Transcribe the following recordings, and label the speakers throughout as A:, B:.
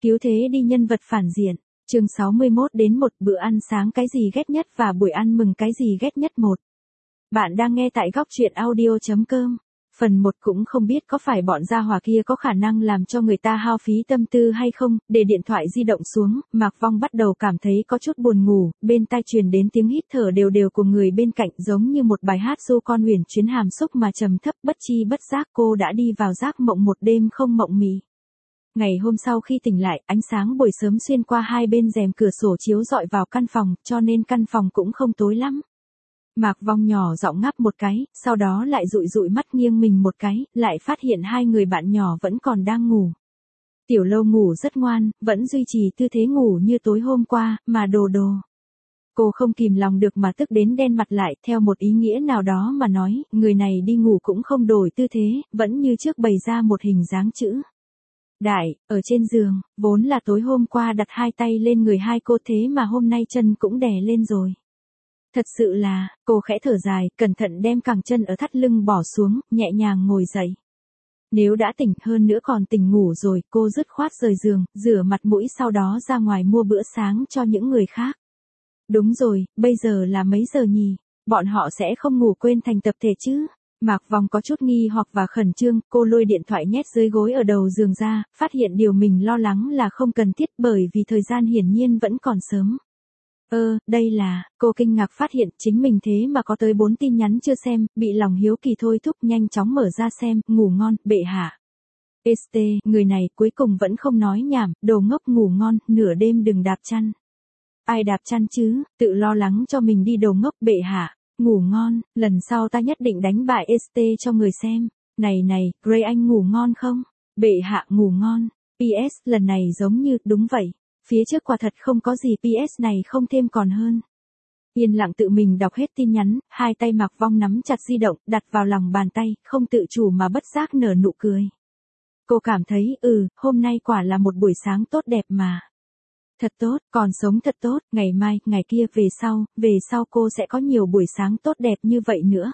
A: Cứu thế đi nhân vật phản diện. Chương 61 đến 1 bữa ăn sáng cái gì ghét nhất và buổi ăn mừng cái gì ghét nhất 1. Bạn đang nghe tại góc truyện audio.com. Phần 1 cũng không biết có phải bọn gia hỏa kia có khả năng làm cho người ta hao phí tâm tư hay không, để điện thoại di động xuống, Mạc Vong bắt đầu cảm thấy có chút buồn ngủ, bên tai truyền đến tiếng hít thở đều đều của người bên cạnh giống như một bài hát du con huyền chuyến hàm xúc mà trầm thấp bất chi bất giác cô đã đi vào giấc mộng một đêm không mộng mị. Ngày hôm sau khi tỉnh lại, ánh sáng buổi sớm xuyên qua hai bên rèm cửa sổ chiếu rọi vào căn phòng, cho nên căn phòng cũng không tối lắm. Mạc Vong nhỏ giọng ngáp một cái, sau đó lại dụi dụi mắt nghiêng mình một cái, lại phát hiện hai người bạn nhỏ vẫn còn đang ngủ. Tiểu Lâu ngủ rất ngoan, vẫn duy trì tư thế ngủ như tối hôm qua, mà Đồ Đồ. Cô không kìm lòng được mà tức đến đen mặt lại, theo một ý nghĩa nào đó mà nói, người này đi ngủ cũng không đổi tư thế, vẫn như trước bày ra một hình dáng chữ đại, ở trên giường, vốn là tối hôm qua đặt hai tay lên người hai cô thế mà hôm nay chân cũng đè lên rồi. Thật sự là, cô khẽ thở dài, cẩn thận đem cẳng chân ở thắt lưng bỏ xuống, nhẹ nhàng ngồi dậy. Nếu đã tỉnh hơn nữa còn tỉnh ngủ rồi, cô dứt khoát rời giường, rửa mặt mũi sau đó ra ngoài mua bữa sáng cho những người khác. Đúng rồi, bây giờ là mấy giờ nhỉ? Bọn họ sẽ không ngủ quên thành tập thể chứ? Mạc Vong có chút nghi hoặc và khẩn trương, cô lôi điện thoại nhét dưới gối ở đầu giường ra, phát hiện điều mình lo lắng là không cần thiết bởi vì thời gian hiển nhiên vẫn còn sớm. Đây là, cô kinh ngạc phát hiện chính mình thế mà có tới 4 tin nhắn chưa xem, bị lòng hiếu kỳ thôi thúc nhanh chóng mở ra xem, ngủ ngon, bệ hạ. Người này cuối cùng vẫn không nói nhảm, đồ ngốc ngủ ngon, nửa đêm đừng đạp chăn. Ai đạp chăn chứ, tự lo lắng cho mình đi đồ ngốc bệ hạ. Ngủ ngon, lần sau ta nhất định đánh bại cho người xem. Này, Gray anh ngủ ngon không? Bệ hạ ngủ ngon. PS, lần này giống như, đúng vậy. Phía trước quả thật không có gì PS này không thêm còn hơn. Yên lặng tự mình đọc hết tin nhắn, hai tay Mạc Vong nắm chặt di động, đặt vào lòng bàn tay, không tự chủ mà bất giác nở nụ cười. Cô cảm thấy, hôm nay quả là một buổi sáng tốt đẹp mà. Thật tốt, còn sống thật tốt, ngày mai, ngày kia về sau cô sẽ có nhiều buổi sáng tốt đẹp như vậy nữa.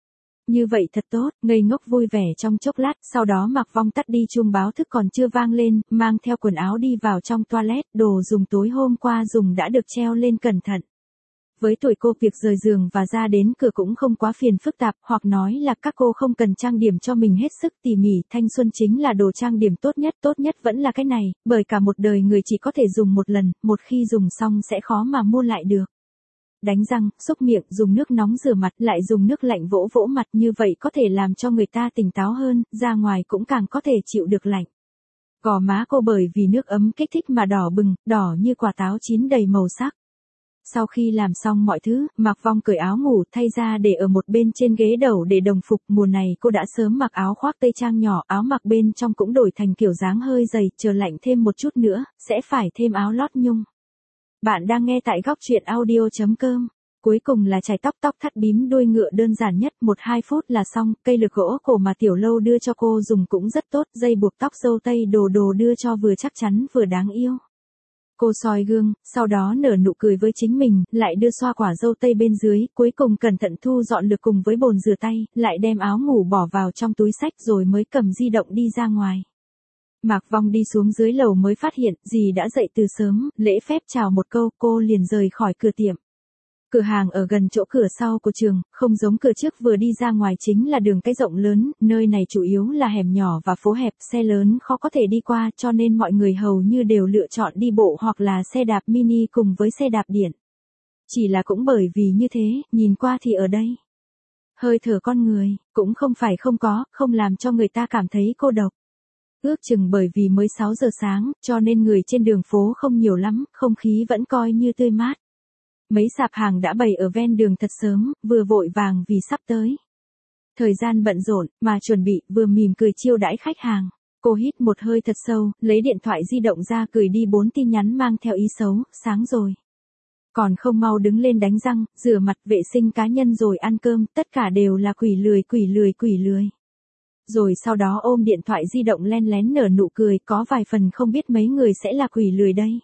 A: Như vậy thật tốt, ngây ngốc vui vẻ trong chốc lát, sau đó Mạc Vong tắt đi chuông báo thức còn chưa vang lên, mang theo quần áo đi vào trong toilet, đồ dùng tối hôm qua dùng đã được treo lên cẩn thận. Với tuổi cô việc rời giường và ra đến cửa cũng không quá phiền phức tạp, hoặc nói là các cô không cần trang điểm cho mình hết sức tỉ mỉ, thanh xuân chính là đồ trang điểm tốt nhất vẫn là cái này, bởi cả một đời người chỉ có thể dùng một lần, một khi dùng xong sẽ khó mà mua lại được. Đánh răng, xúc miệng, dùng nước nóng rửa mặt, lại dùng nước lạnh vỗ vỗ mặt như vậy có thể làm cho người ta tỉnh táo hơn, ra ngoài cũng càng có thể chịu được lạnh. Gò má cô bởi vì nước ấm kích thích mà đỏ bừng, đỏ như quả táo chín đầy màu sắc. Sau khi làm xong mọi thứ, Mạc Vong cởi áo ngủ thay ra để ở một bên trên ghế đầu để đồng phục, mùa này cô đã sớm mặc áo khoác tây trang nhỏ, áo mặc bên trong cũng đổi thành kiểu dáng hơi dày, chờ lạnh thêm một chút nữa, sẽ phải thêm áo lót nhung. Bạn đang nghe tại góc truyện audio.com. Cuối cùng là chải tóc thắt bím đuôi ngựa đơn giản nhất, 1-2 phút là xong, cây lược gỗ cổ mà Tiểu Lâu đưa cho cô dùng cũng rất tốt, dây buộc tóc dâu tây đồ đưa cho vừa chắc chắn vừa đáng yêu. Cô soi gương, sau đó nở nụ cười với chính mình, lại đưa xoa quả dâu tây bên dưới, cuối cùng cẩn thận thu dọn lược cùng với bồn rửa tay, lại đem áo ngủ bỏ vào trong túi xách rồi mới cầm di động đi ra ngoài. Mạc Vong đi xuống dưới lầu mới phát hiện, dì đã dậy từ sớm, lễ phép chào một câu, cô liền rời khỏi cửa tiệm. Cửa hàng ở gần chỗ cửa sau của trường, không giống cửa trước vừa đi ra ngoài chính là đường cái rộng lớn, nơi này chủ yếu là hẻm nhỏ và phố hẹp, xe lớn khó có thể đi qua cho nên mọi người hầu như đều lựa chọn đi bộ hoặc là xe đạp mini cùng với xe đạp điện. Chỉ là cũng bởi vì như thế, nhìn qua thì ở đây. Hơi thở con người, cũng không phải không làm cho người ta cảm thấy cô độc. Ước chừng bởi vì mới 6 giờ sáng, cho nên người trên đường phố không nhiều lắm, không khí vẫn coi như tươi mát. Mấy sạp hàng đã bày ở ven đường thật sớm, vừa vội vàng vì sắp tới. Thời gian bận rộn, mà chuẩn bị, vừa mỉm cười chiêu đãi khách hàng. Cô hít một hơi thật sâu, lấy điện thoại di động ra gửi đi 4 tin nhắn mang theo ý xấu, sáng rồi. Còn không mau đứng lên đánh răng, rửa mặt, vệ sinh cá nhân rồi ăn cơm, tất cả đều là quỷ lười. Rồi sau đó ôm điện thoại di động len lén nở nụ cười, có vài phần không biết mấy người sẽ là quỷ lười đây.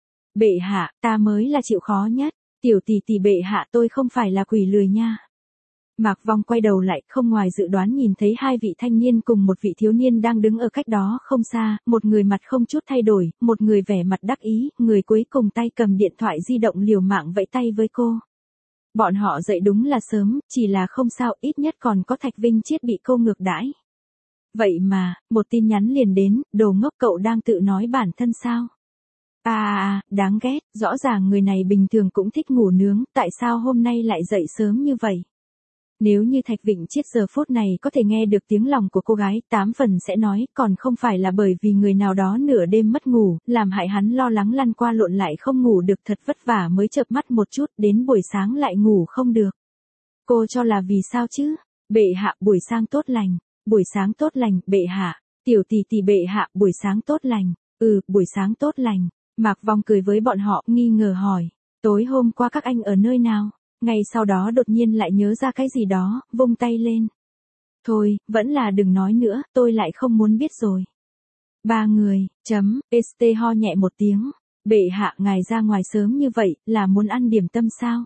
A: Bệ hạ, ta mới là chịu khó nhất. Tiểu tỷ bệ hạ tôi không phải là quỷ lười nha. Mạc Vong quay đầu lại, không ngoài dự đoán nhìn thấy hai vị thanh niên cùng một vị thiếu niên đang đứng ở cách đó không xa, một người mặt không chút thay đổi, một người vẻ mặt đắc ý, người cuối cùng tay cầm điện thoại di động liều mạng vẫy tay với cô. Bọn họ dậy đúng là sớm, chỉ là không sao, ít nhất còn có Thạch Vinh Chiết bị cô ngược đãi. Vậy mà, một tin nhắn liền đến, đồ ngốc cậu đang tự nói bản thân sao? Đáng ghét, rõ ràng người này bình thường cũng thích ngủ nướng, tại sao hôm nay lại dậy sớm như vậy? Nếu như Thạch Vịnh Chiết giờ phút này có thể nghe được tiếng lòng của cô gái, 8 phần sẽ nói, còn không phải là bởi vì người nào đó nửa đêm mất ngủ, làm hại hắn lo lắng lăn qua lộn lại không ngủ được thật vất vả mới chợp mắt một chút, đến buổi sáng lại ngủ không được. Cô cho là vì sao chứ? Bệ hạ, buổi sáng tốt lành. Buổi sáng tốt lành, bệ hạ. Tiểu tỷ tỷ bệ hạ, buổi sáng tốt lành. Buổi sáng tốt lành. Mạc Vong cười với bọn họ, nghi ngờ hỏi. Tối hôm qua các anh ở nơi nào? Ngay sau đó đột nhiên lại nhớ ra cái gì đó, vung tay lên. Thôi, vẫn là đừng nói nữa, tôi lại không muốn biết rồi. Ba người, ST ho nhẹ một tiếng. Bệ hạ, ngài ra ngoài sớm như vậy, là muốn ăn điểm tâm sao?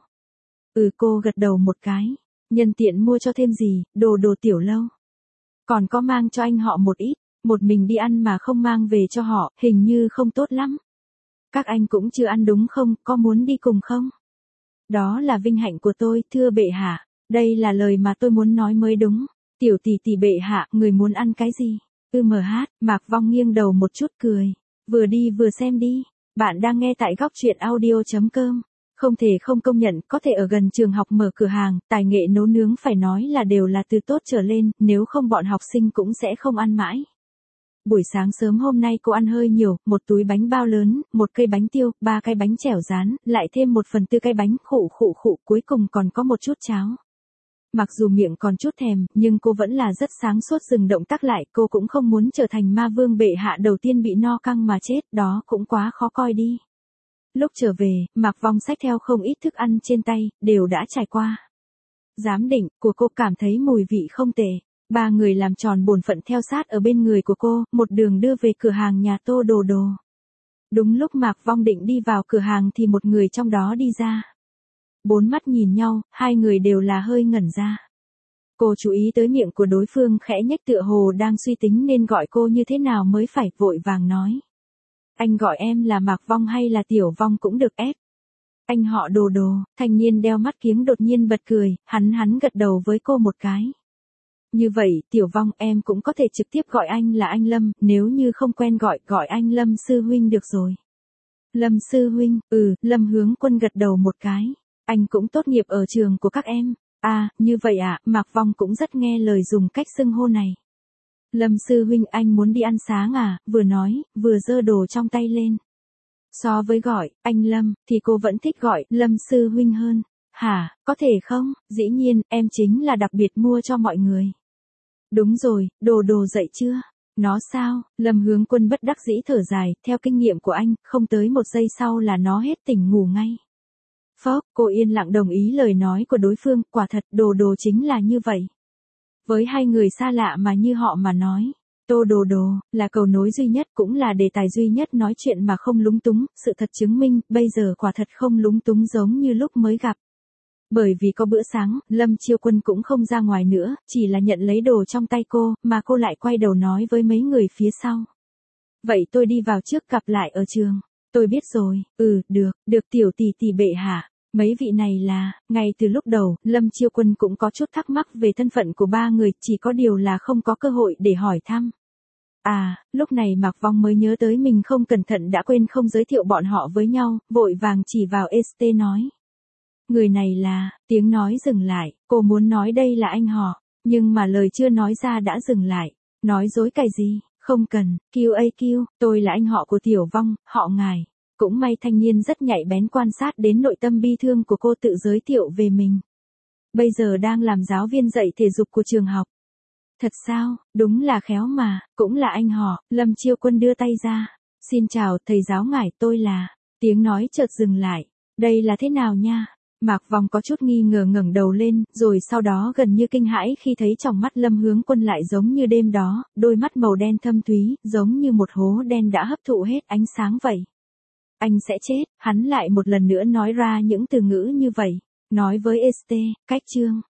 A: Cô gật đầu một cái. Nhân tiện mua cho thêm gì, đồ tiểu lâu. Còn có mang cho anh họ một ít, một mình đi ăn mà không mang về cho họ, hình như không tốt lắm. Các anh cũng chưa ăn đúng không, có muốn đi cùng không? Đó là vinh hạnh của tôi, thưa bệ hạ. Đây là lời mà tôi muốn nói mới đúng. Tiểu tỷ tỷ bệ hạ, người muốn ăn cái gì? Mạc Vong nghiêng đầu một chút cười. Vừa đi vừa xem đi. Bạn đang nghe tại góc truyện audio.com. Không thể không công nhận, có thể ở gần trường học mở cửa hàng, tài nghệ nấu nướng phải nói là đều là từ tốt trở lên, nếu không bọn học sinh cũng sẽ không ăn mãi. Buổi sáng sớm hôm nay cô ăn hơi nhiều, một túi bánh bao lớn, một cây bánh tiêu, 3 cái bánh chẻo rán, lại thêm 1/4 cái bánh khụ, cuối cùng còn có một chút cháo. Mặc dù miệng còn chút thèm, nhưng cô vẫn là rất sáng suốt dừng động tác lại, cô cũng không muốn trở thành ma vương bệ hạ đầu tiên bị no căng mà chết, đó cũng quá khó coi đi. Lúc trở về, Mạc Vong xách theo không ít thức ăn trên tay, đều đã trải qua. Giám định, của cô cảm thấy mùi vị không tệ. 3 người làm tròn bổn phận theo sát ở bên người của cô, một đường đưa về cửa hàng nhà Tô Đồ Đồ. Đúng lúc Mạc Vong định đi vào cửa hàng thì một người trong đó đi ra. 4 mắt nhìn nhau, hai người đều là hơi ngẩn ra. Cô chú ý tới miệng của đối phương khẽ nhếch tựa hồ đang suy tính nên gọi cô như thế nào mới phải, vội vàng nói. Anh gọi em là Mạc Vong hay là Tiểu Vong cũng được ép. Anh họ Đồ Đồ, thanh niên đeo mắt kiếng đột nhiên bật cười, hắn gật đầu với cô một cái. Như vậy, Tiểu Vong, em cũng có thể trực tiếp gọi anh là anh Lâm, nếu như không quen gọi anh Lâm sư huynh được rồi. Lâm sư huynh, Lâm Hướng Quân gật đầu một cái. Anh cũng tốt nghiệp ở trường của các em. Như vậy à, Mạc Vong cũng rất nghe lời dùng cách xưng hô này. Lâm sư huynh, anh muốn đi ăn sáng à? Vừa nói, vừa giơ đồ trong tay lên. So với gọi anh Lâm, thì cô vẫn thích gọi Lâm sư huynh hơn. Hả, có thể không? Dĩ nhiên, em chính là đặc biệt mua cho mọi người. Đúng rồi, Đồ Đồ dậy chưa? Nó sao? Lâm Hướng Quân bất đắc dĩ thở dài, theo kinh nghiệm của anh, không tới 1 giây sau là nó hết tỉnh ngủ ngay. Phốc, cô yên lặng đồng ý lời nói của đối phương, quả thật Đồ Đồ chính là như vậy. Với hai người xa lạ mà như họ mà nói, Tô Đồ Đồ là cầu nối duy nhất, cũng là đề tài duy nhất nói chuyện mà không lúng túng, sự thật chứng minh, bây giờ quả thật không lúng túng giống như lúc mới gặp. Bởi vì có bữa sáng, Lâm Chiêu Quân cũng không ra ngoài nữa, chỉ là nhận lấy đồ trong tay cô, mà cô lại quay đầu nói với mấy người phía sau. Vậy tôi đi vào trước, gặp lại ở trường. Tôi biết rồi, được tiểu tỷ tỷ bệ hạ. Mấy vị này là, ngay từ lúc đầu, Lâm Chiêu Quân cũng có chút thắc mắc về thân phận của 3 người, chỉ có điều là không có cơ hội để hỏi thăm. Lúc này Mạc Vong mới nhớ tới mình không cẩn thận đã quên không giới thiệu bọn họ với nhau, vội vàng chỉ vào ST nói. Người này là, tiếng nói dừng lại, cô muốn nói đây là anh họ, nhưng mà lời chưa nói ra đã dừng lại. Nói dối cái gì, không cần, QAQ, tôi là anh họ của Tiểu Vong, họ ngài. Cũng may thanh niên rất nhạy bén quan sát đến nội tâm bi thương của cô, tự giới thiệu về mình. Bây giờ đang làm giáo viên dạy thể dục của trường học. Thật sao, đúng là khéo mà, cũng là anh họ. Lâm Chiêu Quân đưa tay ra. Xin chào thầy giáo ngài, tôi là. Tiếng nói chợt dừng lại. Đây là thế nào nha? Mạc Vong có chút nghi ngờ ngẩng đầu lên, rồi sau đó gần như kinh hãi khi thấy trong mắt Lâm Hướng Quân lại giống như đêm đó, đôi mắt màu đen thâm thúy, giống như một hố đen đã hấp thụ hết ánh sáng vậy. Anh sẽ chết, hắn lại một lần nữa nói ra những từ ngữ như vậy. Nói với ST, cách chương.